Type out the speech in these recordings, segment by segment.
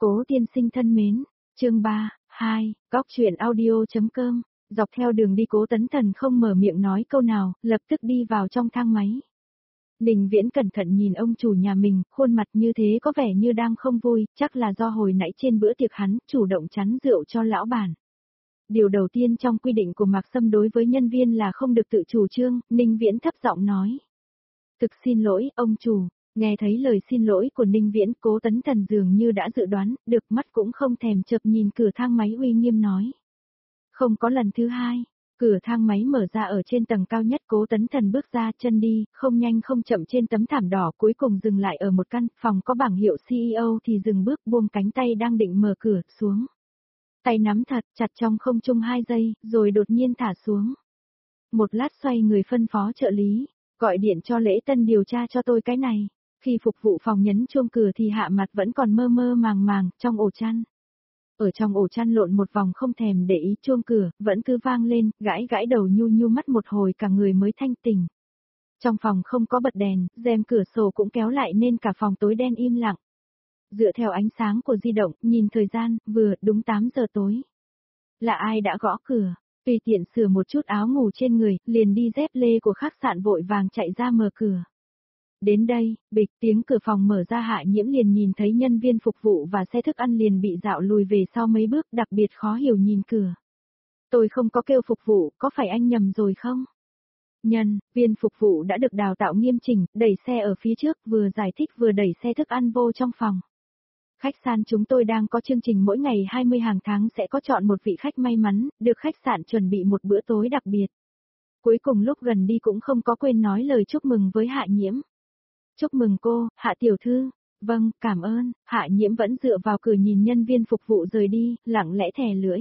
Cố tiên sinh thân mến, chương 3, 2, góc truyện audio.com, dọc theo đường đi Cố Tấn Thần không mở miệng nói câu nào, lập tức đi vào trong thang máy. Ninh Viễn cẩn thận nhìn ông chủ nhà mình, khuôn mặt như thế có vẻ như đang không vui, chắc là do hồi nãy trên bữa tiệc hắn chủ động chắn rượu cho lão bản. Điều đầu tiên trong quy định của Mạc Sâm đối với nhân viên là không được tự chủ trương, Ninh Viễn thấp giọng nói. Thực xin lỗi, ông chủ. Nghe thấy lời xin lỗi của Ninh Viễn, Cố Tấn Thần dường như đã dự đoán, được mắt cũng không thèm chợp nhìn cửa thang máy uy nghiêm nói. Không có lần thứ hai, cửa thang máy mở ra ở trên tầng cao nhất, Cố Tấn Thần bước ra chân đi, không nhanh không chậm trên tấm thảm đỏ, cuối cùng dừng lại ở một căn phòng có bảng hiệu CEO thì dừng bước, buông cánh tay đang định mở cửa xuống. Tay nắm thật chặt trong không trung 2 giây, rồi đột nhiên thả xuống. Một lát xoay người phân phó trợ lý, gọi điện cho Lễ Tân điều tra cho tôi cái này. Khi phục vụ phòng nhấn chuông cửa thì Hạ Mặt vẫn còn mơ mơ màng màng, trong ổ chăn. Ở trong ổ chăn lộn một vòng không thèm để ý chuông cửa, vẫn cứ vang lên, gãi gãi đầu nhu nhu mắt một hồi cả người mới thanh tỉnh. Trong phòng không có bật đèn, rèm cửa sổ cũng kéo lại nên cả phòng tối đen im lặng. Dựa theo ánh sáng của di động, nhìn thời gian, vừa đúng 8 giờ tối. Là ai đã gõ cửa? Tùy tiện sửa một chút áo ngủ trên người, liền đi dép lê của khách sạn vội vàng chạy ra mở cửa. Đến đây, bịch tiếng cửa phòng mở ra, Hạ Nhiễm liền nhìn thấy nhân viên phục vụ và xe thức ăn liền bị dạo lùi về sau mấy bước, đặc biệt khó hiểu nhìn cửa. Tôi không có kêu phục vụ, có phải anh nhầm rồi không? Nhân viên phục vụ đã được đào tạo nghiêm chỉnh, đẩy xe ở phía trước, vừa giải thích vừa đẩy xe thức ăn vô trong phòng. Khách sạn chúng tôi đang có chương trình mỗi ngày 20 hàng tháng sẽ có chọn một vị khách may mắn, được khách sạn chuẩn bị một bữa tối đặc biệt. Cuối cùng lúc gần đi cũng không có quên nói lời chúc mừng với Hạ Nhiễm. Chúc mừng cô, Hạ tiểu thư. Vâng, cảm ơn. Hạ Nhiễm vẫn dựa vào cửa nhìn nhân viên phục vụ rời đi, lặng lẽ thè lưỡi.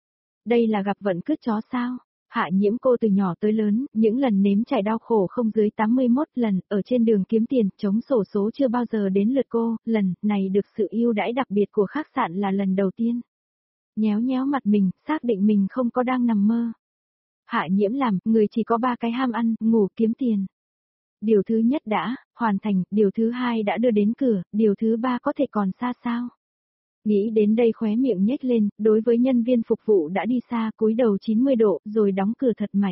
Đây là gặp vận cứt chó sao? Hạ Nhiễm cô từ nhỏ tới lớn, những lần nếm trải đau khổ không dưới 81 lần, ở trên đường kiếm tiền, chống xổ số chưa bao giờ đến lượt cô, lần này được sự ưu đãi đặc biệt của khách sạn là lần đầu tiên. Nhéo nhéo mặt mình, xác định mình không có đang nằm mơ. Hạ Nhiễm làm, người chỉ có 3 cái ham ăn, ngủ, kiếm tiền. Điều thứ nhất đã hoàn thành, điều thứ hai đã đưa đến cửa, điều thứ ba có thể còn xa sao? Nghĩ đến đây khóe miệng nhếch lên, đối với nhân viên phục vụ đã đi xa, cúi đầu 90 độ, rồi đóng cửa thật mạnh.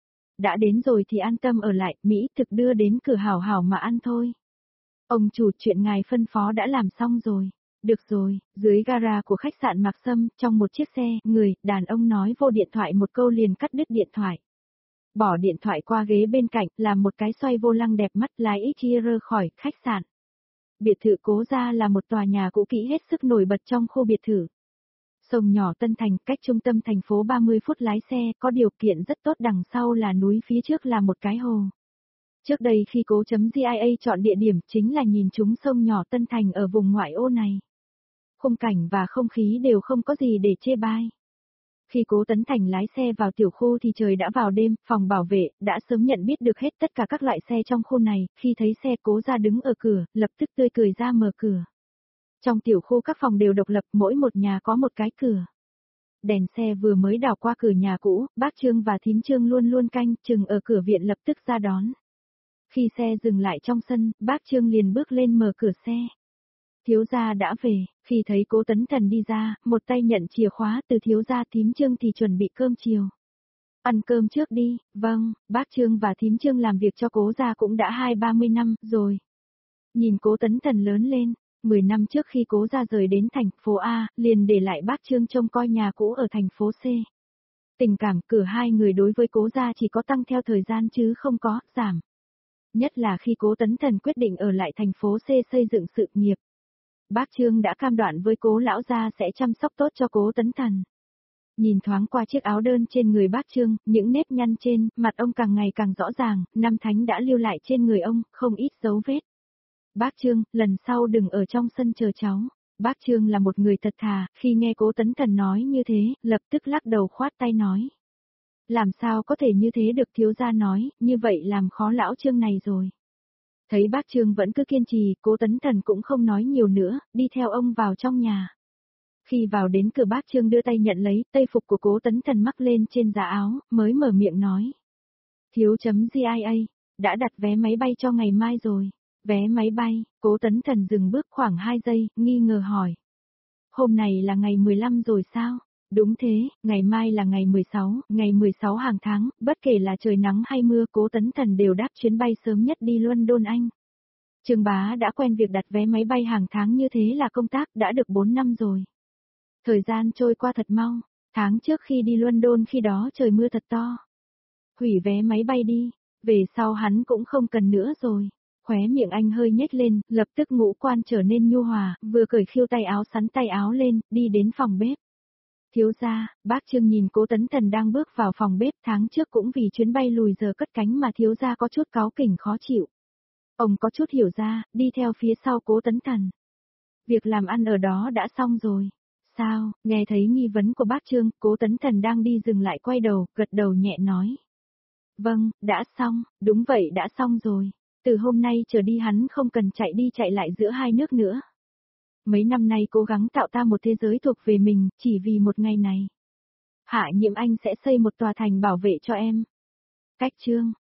Đã đến rồi thì an tâm ở lại, Mỹ thực đưa đến cửa hảo hảo mà ăn thôi. Ông chủ, chuyện ngài phân phó đã làm xong rồi. Được rồi, dưới gara của khách sạn Mạc Sâm, trong một chiếc xe, đàn ông nói vô điện thoại một câu liền cắt đứt điện thoại. Bỏ điện thoại qua ghế bên cạnh, làm một cái xoay vô lăng đẹp mắt, lái ít chia rơ khỏi khách sạn. Biệt thự Cố gia là một tòa nhà cũ kỹ hết sức nổi bật trong khu biệt thự. Sông nhỏ Tân Thành, cách trung tâm thành phố 30 phút lái xe, có điều kiện rất tốt, đằng sau là núi, phía trước là một cái hồ. Trước đây khi Cố.GIA chọn địa điểm chính là nhìn trúng sông nhỏ Tân Thành ở vùng ngoại ô này. Khung cảnh và không khí đều không có gì để chê bai. Khi Cố Tấn Thành lái xe vào tiểu khu thì trời đã vào đêm, phòng bảo vệ đã sớm nhận biết được hết tất cả các loại xe trong khu này, khi thấy xe Cố gia đứng ở cửa, lập tức tươi cười ra mở cửa. Trong tiểu khu các phòng đều độc lập, mỗi một nhà có một cái cửa. Đèn xe vừa mới đảo qua cửa nhà cũ, bác Trương và thím Trương luôn luôn canh chừng ở cửa viện lập tức ra đón. Khi xe dừng lại trong sân, bác Trương liền bước lên mở cửa xe. Thiếu gia đã về, khi thấy Cố Tấn Thần đi ra, một tay nhận chìa khóa từ thiếu gia, thím Trương thì chuẩn bị cơm chiều. Ăn cơm trước đi, vâng, bác Trương và thím Trương làm việc cho Cố gia cũng đã 20-30 năm rồi. Nhìn Cố Tấn Thần lớn lên, 10 năm trước khi Cố gia rời đến thành phố A, liền để lại bác Trương trông coi nhà cũ ở thành phố C. Tình cảm cửa hai người đối với Cố gia chỉ có tăng theo thời gian chứ không có giảm. Nhất là khi Cố Tấn Thần quyết định ở lại thành phố C xây dựng sự nghiệp. Bác Trương đã cam đoan với Cố lão gia sẽ chăm sóc tốt cho Cố Tấn Thần. Nhìn thoáng qua chiếc áo đơn trên người bác Trương, những nếp nhăn trên mặt ông càng ngày càng rõ ràng, năm tháng đã lưu lại trên người ông, không ít dấu vết. Bác Trương, lần sau đừng ở trong sân chờ cháu. Bác Trương là một người thật thà, khi nghe Cố Tấn Thần nói như thế, lập tức lắc đầu khoát tay nói. Làm sao có thể như thế được, thiếu gia nói, như vậy làm khó lão Trương này rồi. Thấy bác Trương vẫn cứ kiên trì, Cố Tấn Thần cũng không nói nhiều nữa, đi theo ông vào trong nhà. Khi vào đến cửa, bác Trương đưa tay nhận lấy tây phục của Cố Tấn Thần mắc lên trên giá áo, mới mở miệng nói. Thiếu.GIA, đã đặt vé máy bay cho ngày mai rồi. Vé máy bay, Cố Tấn Thần dừng bước khoảng 2 giây, nghi ngờ hỏi. Hôm này là ngày 15 rồi sao? Đúng thế, ngày mai là ngày 16 hàng tháng, bất kể là trời nắng hay mưa Cố Tấn Thần đều đáp chuyến bay sớm nhất đi London Anh. Trương Bá đã quen việc đặt vé máy bay hàng tháng như thế là công tác đã được 4 năm rồi. Thời gian trôi qua thật mau, tháng trước khi đi London khi đó trời mưa thật to. Hủy vé máy bay đi, về sau hắn cũng không cần nữa rồi. Khóe miệng anh hơi nhếch lên, lập tức ngũ quan trở nên nhu hòa, vừa cởi khiêu tay áo sắn tay áo lên, đi đến phòng bếp. Thiếu gia, bác Trương nhìn Cố Tấn Thần đang bước vào phòng bếp, tháng trước cũng vì chuyến bay lùi giờ cất cánh mà thiếu gia có chút cáu kỉnh khó chịu. Ông có chút hiểu ra, đi theo phía sau Cố Tấn Thần. Việc làm ăn ở đó đã xong rồi. Sao, nghe thấy nghi vấn của bác Trương, Cố Tấn Thần đang đi dừng lại quay đầu, gật đầu nhẹ nói. Vâng, đã xong, đúng vậy đã xong rồi. Từ hôm nay trở đi hắn không cần chạy đi chạy lại giữa hai nước nữa. Mấy năm nay cố gắng tạo ra một thế giới thuộc về mình, chỉ vì một ngày này. Hạ Nhiệm Anh sẽ xây một tòa thành bảo vệ cho em. Cách Trương,